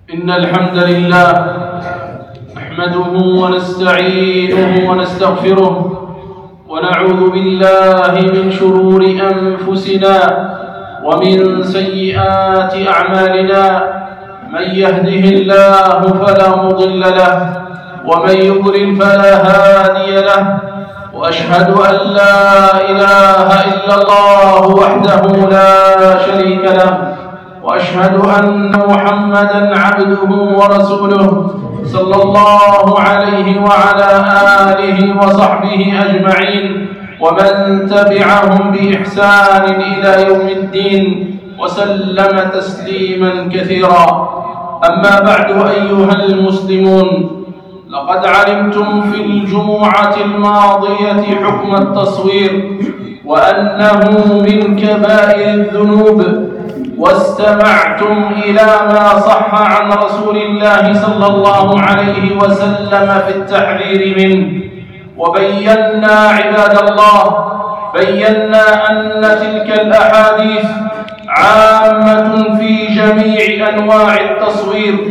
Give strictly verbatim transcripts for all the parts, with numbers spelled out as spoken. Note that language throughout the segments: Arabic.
إن الحمد لله نحمده ونستعينه ونستغفره ونعوذ بالله من شرور أنفسنا ومن سيئات أعمالنا. من يهده الله فلا مضل له ومن يضلل فلا هادي له، وأشهد أن لا إله إلا الله وحده لا شريك له، وأشهد أن محمدًا عبده ورسوله صلى الله عليه وعلى آله وصحبه أجمعين ومن تبعهم بإحسان إلى يوم الدين وسلم تسليمًا كثيرا. أما بعد أيها المسلمون، لقد علمتم في الجمعة الماضية حكم التصوير وأنه من كبائر الذنوب، واستمعتم إلى ما صح عن رسول الله صلى الله عليه وسلم في التحذير منه. وبينا عباد الله بينا أن تلك الأحاديث عامة في جميع أنواع التصوير،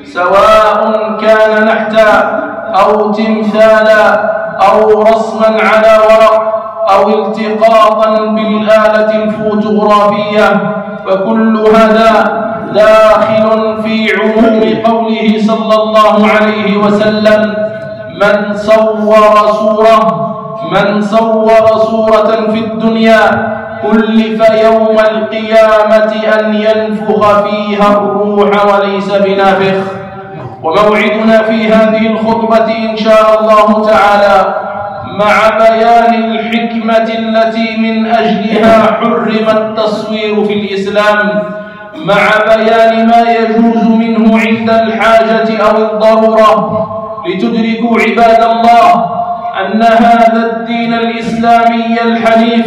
سواء كان نحتا أو تمثالا أو رسما على ورق أو التقاطا بالآلة الفوتوغرافية، فكل هذا داخل في عموم قوله صلى الله عليه وسلم: من صور صورة من صور صورة في الدنيا كلف يوم القيامة أن ينفخ فيها الروح وليس بنافخ. وموعدنا في هذه الخطبة إن شاء الله تعالى مع بيان الحكمة التي من أجلها حرم التصوير في الإسلام، مع بيان ما يجوز منه عند الحاجة أو الضرورة، لتدركوا عباد الله أن هذا الدين الإسلامي الحنيف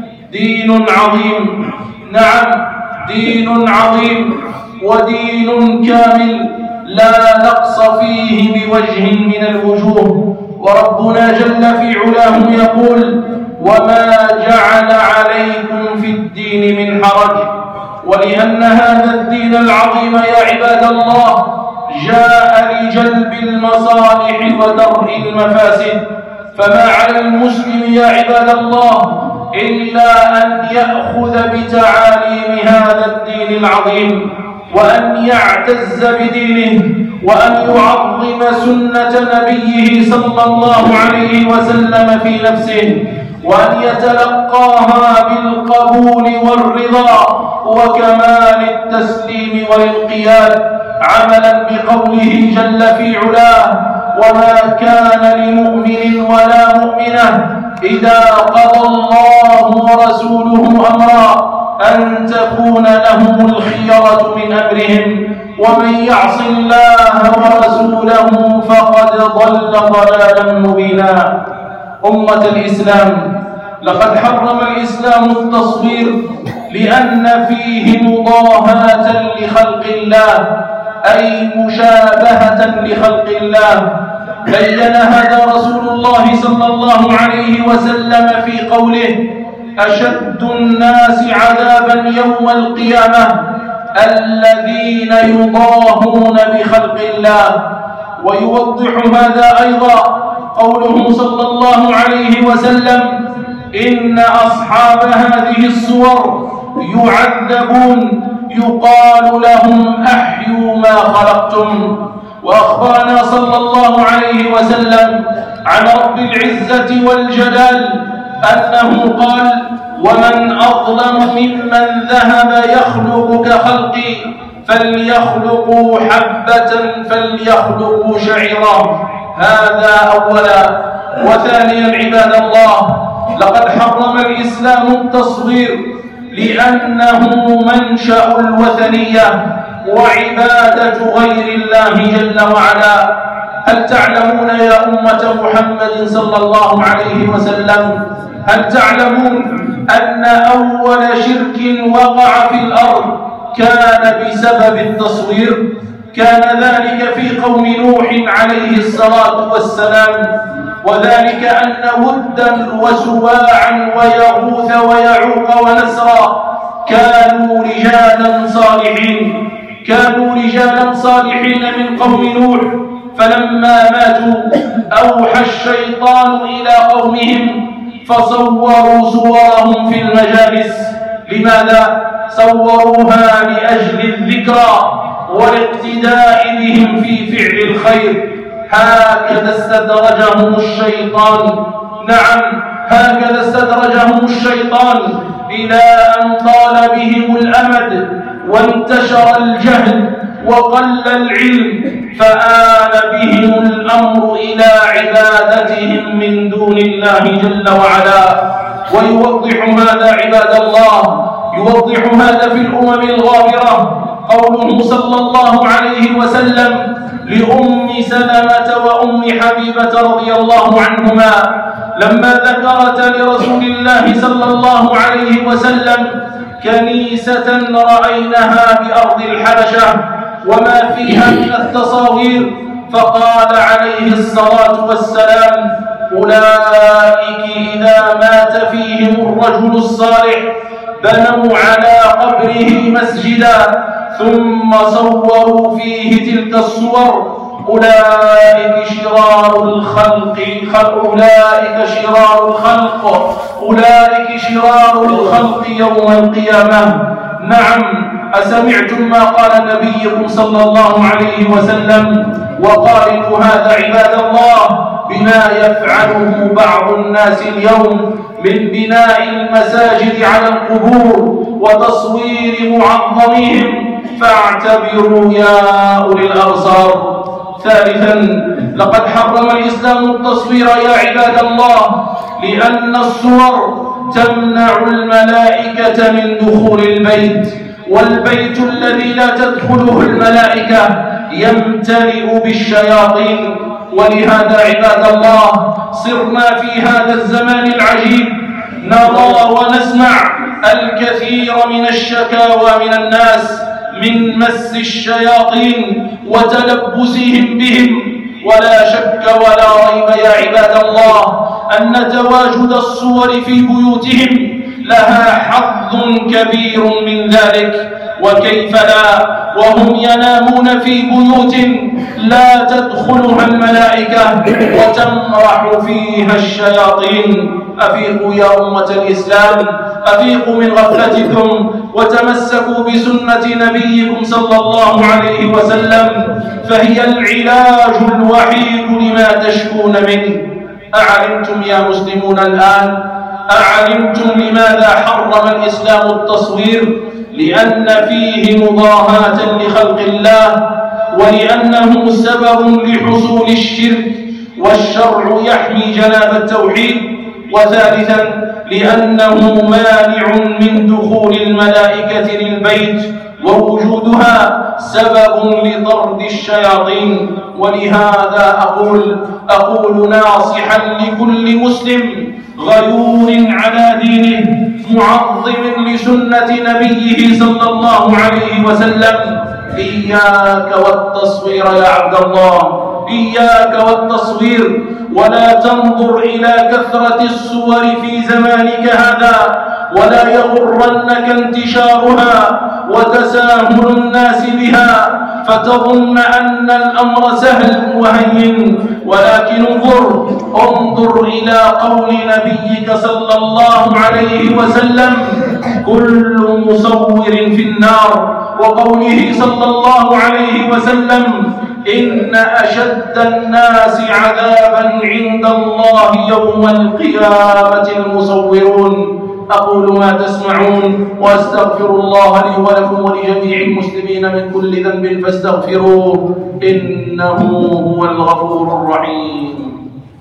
دين عظيم. نعم، دين عظيم ودين كامل لا نقص فيه بوجه من الوجوه. وربنا جل في علاه يقول: وما جعل عليكم في الدين من حرج. ولأن هذا الدين العظيم يا عباد الله جاء لجلب المصالح ودرء المفاسد، فما على المسلم يا عباد الله إلا أن يأخذ بتعاليم هذا الدين العظيم، وأن يعتز بدينه، وأن يعظم سنة نبيه صلى الله عليه وسلم في نفسه، وأن يتلقاها بالقبول والرضا وكمال التسليم والانقياد، عملا بقوله جل في علاه: وما كان لمؤمن ولا مؤمنة إذا قضى الله ورسوله أمرا أن تكون لهم الخيرة من أمرهم، ومن يعص الله ورسوله فقد ضل ضلالا مبينا. أمة الإسلام، لقد حرم الإسلام التصوير لأن فيه مضاهاة لخلق الله، أي مشابهة لخلق الله. بين هذا رسول الله صلى الله عليه وسلم في قوله: أشد الناس عذابا يوم القيامة الذين يضاهون بخلق الله. ويوضح هذا أيضا قوله صلى الله عليه وسلم: إن أصحاب هذه الصور يعذبون يقال لهم أحيوا ما خلقتم. وأخبرنا صلى الله عليه وسلم عن رب العزة والجلال أنه قال: ومن أظلم ممن ذهب يخلق كخلقي فليخلقوا حبة فليخلقوا شعيرا. هذا أولا. وثانيا عباد الله، لقد حرم الإسلام التصوير لأنه منشأ الوثنية وعبادة غير الله جل وعلا. هل تعلمون يا أمة محمد صلى الله عليه وسلم، هل تعلمون أن أول شرك وقع في الأرض كان بسبب التصوير؟ كان ذلك في قوم نوح عليه الصلاة والسلام، وذلك أن ودا وسواعا ويغوث ويعوق ونسرا كانوا رجالا صالحين، كانوا رجالا صالحين من قوم نوح، فلما ماتوا أوحى الشيطان إلى قومهم فصوروا صورهم في المجالس. لماذا؟ صوروها لأجل الذكرى والاقتداء بهم في فعل الخير. هكذا استدرجهم الشيطان، نعم هكذا استدرجهم الشيطان إلى أن طال بهم الأمد وانتشر الجهل وقل العلم، فآل بهم الأمر إلى عبادتهم من دون الله جل وعلا. ويوضح هذا عباد الله، يوضح هذا في الأمم الغابرة قوله صلى الله عليه وسلم لأم سلمة وأم حبيبة رضي الله عنهما لما ذكرت لرسول الله صلى الله عليه وسلم كنيسة رأيناها بأرض الحبشة وما فيها من التصاوير، فقال عليه الصلاة والسلام أولئك إذا مات فيهم الرجل الصالح بنوا على قبره مسجدا ثم صوروا فيه تلك الصور، أولئك شرار الخلق أولئك شرار الخلق أولئك شرار الخلق يوم القيامة. نعم، أسمعتم ما قال نبيكم صلى الله عليه وسلم؟ وقارنوا هذا عباد الله بما يفعله بعض الناس اليوم من بناء المساجد على القبور وتصوير معظمهم، فاعتبروا يا أولي الأبصار. ثالثا، لقد حرم الإسلام التصوير يا عباد الله، لأن الصور تمنع الملائكة من دخول البيت، والبيت الذي لا تدخله الملائكة يمتلئ بالشياطين. ولهذا عباد الله صرنا في هذا الزمان العجيب نرى ونسمع الكثير من الشكاوى من الناس من مس الشياطين وتلبسهم بهم. ولا شك ولا ريب يا عباد الله أن تواجد الصور في بيوتهم لها حظ كبير من ذلك، وكيف لا وهم ينامون في بيوت لا تدخلها الملائكة وتمرح فيها الشياطين. أفيقوا يا أمة الإسلام، أفيقوا من غفلتكم وتمسكوا بسنة نبيكم صلى الله عليه وسلم، فهي العلاج الوحيد لما تشكون منه. أعلمتم يا مسلمون الآن؟ أعلمتم لماذا حرم الإسلام التصوير؟ لأن فيه مضاهاة لخلق الله، ولأنه سبب لحصول الشرك، والشرع يحمي جناب التوحيد. وثالثا، لأنه مانع من دخول الملائكة للبيت، ووجودها سبب لطرد الشياطين. ولهذا أقول أقول ناصحا لكل مسلم غيور على دينه معظم لسنة نبيه صلى الله عليه وسلم: إياك والتصوير يا عبد الله، إياك والتصوير، ولا تنظر إلى كثرة الصور في زمانك هذا، ولا يغرنك انتشارها وتساهل الناس بها فتظن أن الأمر سهل وهين، ولكن انظر انظر إلى قول نبيك صلى الله عليه وسلم: كل مصور في النار، وقوله صلى الله عليه وسلم: إن أشد الناس عذابا عند الله يوم القيامة المصورون. أقول ما تسمعون وأستغفر الله لي ولكم ولجميع المسلمين من كل ذنب فاستغفروه إنه هو الغفور الرحيم.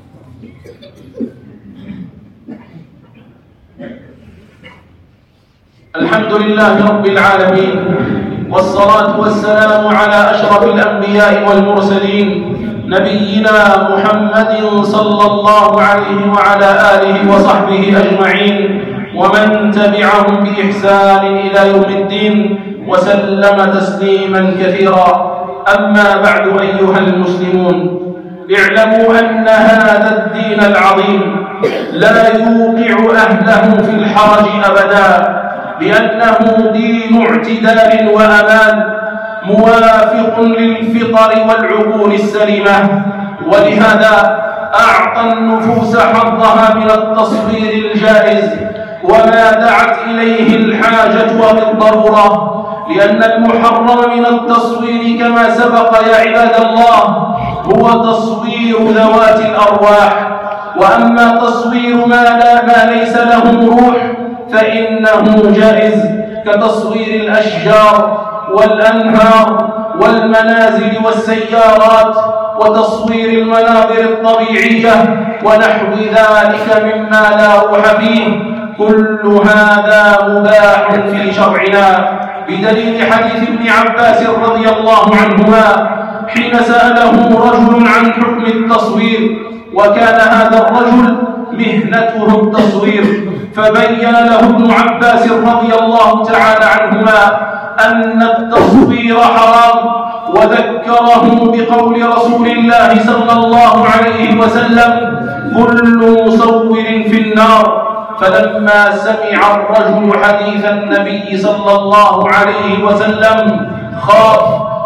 الحمد لله رب العالمين، والصلاة والسلام على أشرف الأنبياء والمرسلين نبينا محمد صلى الله عليه وعلى آله وصحبه أجمعين، ومن تبعهم بإحسان إلى يوم الدين، وسلم تسليما كثيرا. أما بعد أيها المسلمون، اعلموا أن هذا الدين العظيم لا يوقع أهله في الحرج أبدا، لأنه دين اعتدال وأمان، موافق للفطر والعقول السليمة، ولهذا أعطى النفوس حظها من التصوير الجائز وما دعت إليه الحاجة بالضرورة، لأن المحرم من التصوير كما سبق يا عباد الله هو تصوير ذوات الأرواح، وأما تصوير ما, لا ما ليس له روح فإنه جائز كتصوير الأشجار والأنهار والمنازل والسيارات وتصوير المناظر الطبيعية ونحو ذلك مما لا روح فيه، كل هذا مباح في شرعنا، بدليل حديث ابن عباس رضي الله عنهما حين سأله رجل عن حكم التصوير، وكان هذا الرجل مهنته التصوير، فبين له ابن عباس رضي الله تعالى عنهما أن التصوير حرام، وذكره بقول رسول الله صلى الله عليه وسلم: كل مصور في النار. فلما سمع الرجل حديث النبي صلى الله عليه وسلم خاف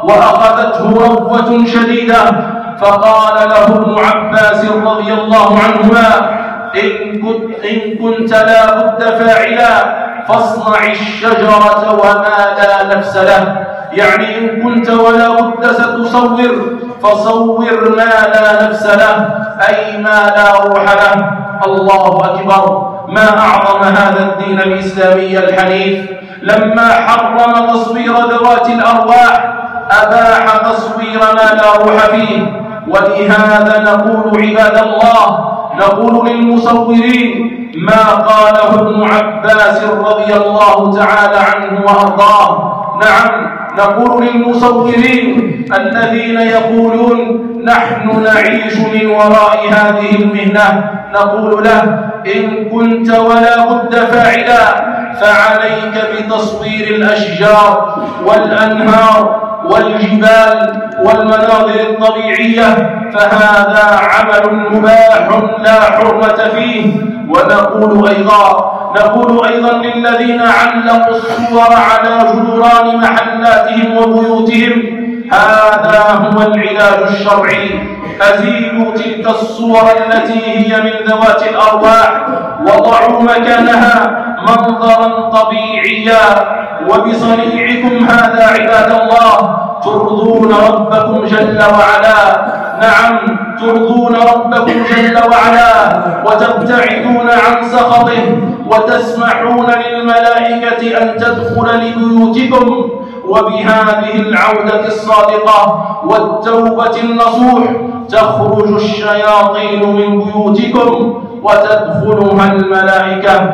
وأخذته روة شديدة، فقال له ابن عباس رضي الله عنهما: إن كنت, إن كنت لا بد فاعلا فاصنع الشجرة وما لا نفس له، يعني إن كنت ولا بد ستصور فصور ما لا نفس له، أي ما لا روح له. الله أكبر، ما أعظم هذا الدين الإسلامي الحنيف، لما حرم تصوير ذوات الأرواح أباح تصوير ما لا روح فيه. ولهذا نقول عباد الله، نقول للمصورين ما قاله ابن عباس رضي الله تعالى عنه وأرضاه. نعم، نقول للمصورين الذين يقولون نحن نعيش من وراء هذه المهنة، نقول له: إن كنت ولا بد فاعلا فعليك بتصوير الأشجار والأنهار والجبال والمناظر الطبيعية، فهذا عمل مباح لا حرمة فيه. ونقول أيضا نقول أيضا للذين علقوا الصور على جدران محلاتهم وبيوتهم: هذا هو العلاج الشرعي، أزيلوا تلك الصور التي هي من ذوات الأرواح وضعوا مكانها منظرا طبيعيا، وبصنيعكم هذا عباد الله ترضون ربكم جل وعلا. نعم، ترضون ربكم جل وعلا وتبتعدون عن سخطه، وتسمحون للملائكة أن تدخل لبيوتكم. وبهذه العودة الصادقة والتوبة النصوح تخرج الشياطين من بيوتكم وتدخلها الملائكة.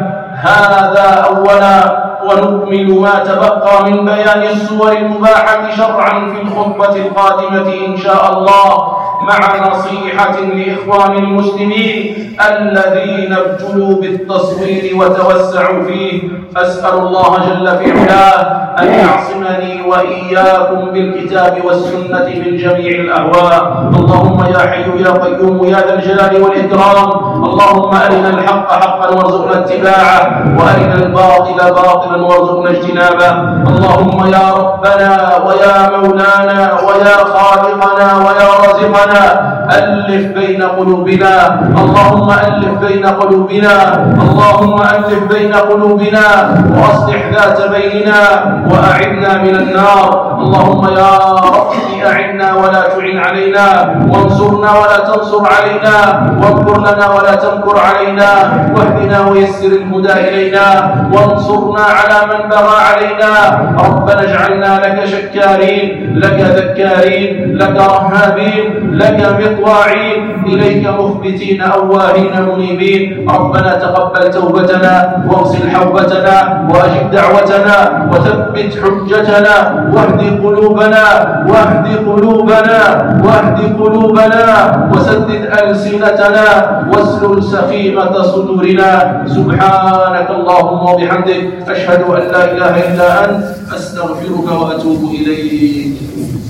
هذا أولا، ونكمل ما تبقى من بيان الصور المباحة شرعا في الخطبة القادمة إن شاء الله، مع نصيحة لإخوان المسلمين الذين ابتلوا بالتصوير وتوسعوا فيه. أسأل الله جل في علاه أن يعصمني وإياكم بالكتاب والسنة من جميع الأهواء. اللهم يا حي يا قيوم يا ذا الجلال والإكرام، اللهم أرنا الحق حقا وارزقنا اتباعه، وأرنا الباطل باطلا وارزقنا اجتنابه. اللهم يا ربنا ويا مولانا ويا خالقنا ويا رازقنا ألف بين قلوبنا، اللهم ألف بين قلوبنا، اللهم ألف بين قلوبنا وأصلح ذات بيننا وأعذنا من النار. اللهم يا رب أعنا ولا تعن علينا، وانصرنا ولا تنصر علينا، وامكر لنا ولا تمكر علينا، واهدنا ويسر الهدى إلينا، وانصرنا على من بغى علينا. ربنا اجعلنا لك شكارين، لك ذكارين، لك رهابين، لك مطواعين، إليك مخبتين أواهين منيبين. ربنا تقبل توبتنا واغسل حوبتنا وأجب دعوتنا وثبت حجتنا، واهد قلوبنا واهد قلوبنا واهد قلوبنا وسدد ألسنتنا واسلل سخيمة صدورنا. سبحانك اللهم وبحمدك، أشهد أن لا إله إلا أنت، أستغفرك وأتوب إليك.